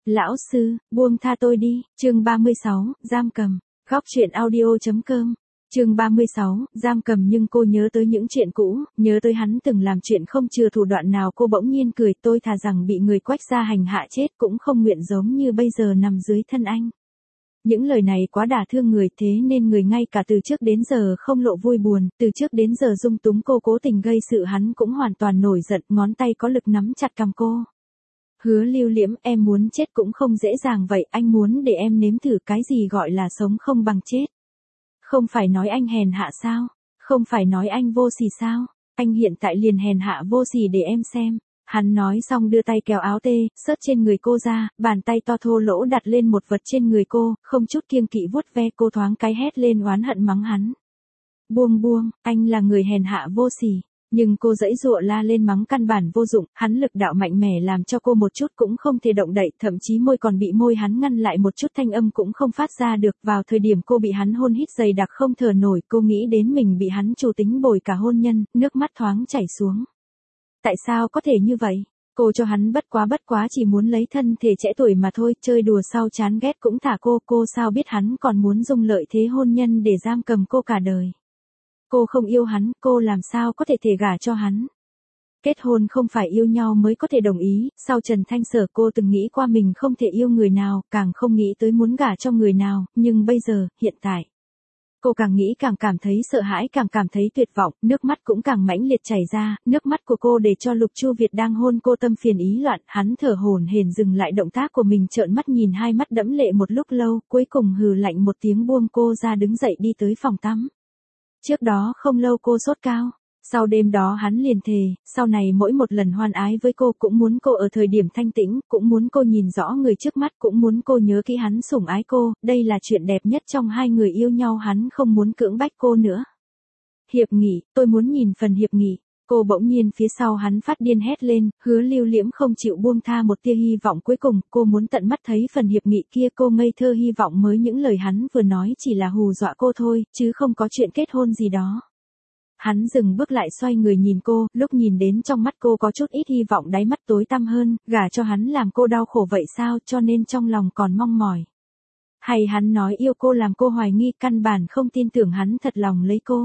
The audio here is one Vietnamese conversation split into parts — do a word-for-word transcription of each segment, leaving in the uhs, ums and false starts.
Lão sư, buông tha tôi đi, chương ba mươi sáu, giam cầm, góc truyện audio.com. Chương ba mươi sáu, giam cầm. Nhưng cô nhớ tới những chuyện cũ, nhớ tới hắn từng làm chuyện không chừa thủ đoạn nào, cô bỗng nhiên cười, tôi thà rằng bị người Quách gia hành hạ chết cũng không nguyện giống như bây giờ nằm dưới thân anh. Những lời này quá đả thương người, thế nên người ngay cả từ trước đến giờ không lộ vui buồn, từ trước đến giờ dung túng cô, cố tình gây sự, hắn cũng hoàn toàn nổi giận, ngón tay có lực nắm chặt cằm cô. Hứa Lưu Liễm, em muốn chết cũng không dễ dàng vậy, anh muốn để em nếm thử cái gì gọi là sống không bằng chết. Không phải nói anh hèn hạ sao? Không phải nói anh vô sỉ sao? Anh hiện tại liền hèn hạ vô sỉ để em xem. Hắn nói xong đưa tay kéo áo tê, sớt trên người cô ra, bàn tay to thô lỗ đặt lên một vật trên người cô, không chút kiêng kỵ vuốt ve cô, thoáng cái hét lên oán hận mắng hắn. Buông buông, anh là người hèn hạ vô sỉ. Nhưng cô giãy giụa la lên mắng căn bản vô dụng, hắn lực đạo mạnh mẽ làm cho cô một chút cũng không thể động đậy, thậm chí môi còn bị môi hắn ngăn lại, một chút thanh âm cũng không phát ra được. Vào thời điểm cô bị hắn hôn hít dày đặc không thở nổi, cô nghĩ đến mình bị hắn chủ tính bồi cả hôn nhân, nước mắt thoáng chảy xuống. Tại sao có thể như vậy? Cô cho hắn bất quá bất quá chỉ muốn lấy thân thể trẻ tuổi mà thôi, chơi đùa sau chán ghét cũng thả cô, cô sao biết hắn còn muốn dùng lợi thế hôn nhân để giam cầm cô cả đời. Cô không yêu hắn, cô làm sao có thể thể gả cho hắn. Kết hôn không phải yêu nhau mới có thể đồng ý, sau Trần Thanh Sở cô từng nghĩ qua mình không thể yêu người nào, càng không nghĩ tới muốn gả cho người nào, nhưng bây giờ, hiện tại. Cô càng nghĩ càng cảm thấy sợ hãi, càng cảm thấy tuyệt vọng, nước mắt cũng càng mãnh liệt chảy ra, nước mắt của cô để cho Lục Chu Việt đang hôn cô tâm phiền ý loạn, hắn thở hổn hển dừng lại động tác của mình, trợn mắt nhìn hai mắt đẫm lệ một lúc lâu, cuối cùng hừ lạnh một tiếng buông cô ra, đứng dậy đi tới phòng tắm. Trước đó không lâu cô sốt cao, sau đêm đó hắn liền thề, sau này mỗi một lần hoan ái với cô cũng muốn cô ở thời điểm thanh tĩnh, cũng muốn cô nhìn rõ người trước mắt, cũng muốn cô nhớ kỹ hắn sủng ái cô, đây là chuyện đẹp nhất trong hai người yêu nhau, hắn không muốn cưỡng bách cô nữa. Hiệp nghị, tôi muốn nhìn phần hiệp nghị. Cô bỗng nhiên phía sau hắn phát điên hét lên, Hứa Lưu Liễm không chịu buông tha một tia hy vọng cuối cùng, cô muốn tận mắt thấy phần hiệp nghị kia, cô ngây thơ hy vọng mới những lời hắn vừa nói chỉ là hù dọa cô thôi, chứ không có chuyện kết hôn gì đó. Hắn dừng bước lại, xoay người nhìn cô, lúc nhìn đến trong mắt cô có chút ít hy vọng, đáy mắt tối tăm hơn, gả cho hắn làm cô đau khổ vậy sao, cho nên trong lòng còn mong mỏi. Hay hắn nói yêu cô làm cô hoài nghi, căn bản không tin tưởng hắn thật lòng lấy cô.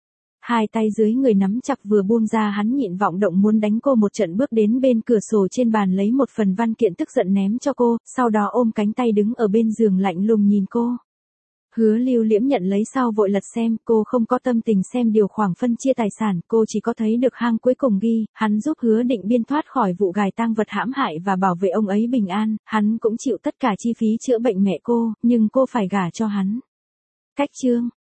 Hai tay dưới người nắm chặt vừa buông ra, hắn nhịn vọng động muốn đánh cô một trận, bước đến bên cửa sổ trên bàn lấy một phần văn kiện tức giận ném cho cô, sau đó ôm cánh tay đứng ở bên giường lạnh lùng nhìn cô. Hứa Lưu Liễm nhận lấy sau vội lật xem, cô không có tâm tình xem điều khoản phân chia tài sản, cô chỉ có thấy được hang cuối cùng ghi, hắn giúp Hứa Định Biên thoát khỏi vụ gài tang vật hãm hại và bảo vệ ông ấy bình an, hắn cũng chịu tất cả chi phí chữa bệnh mẹ cô, nhưng cô phải gả cho hắn. Cách chương,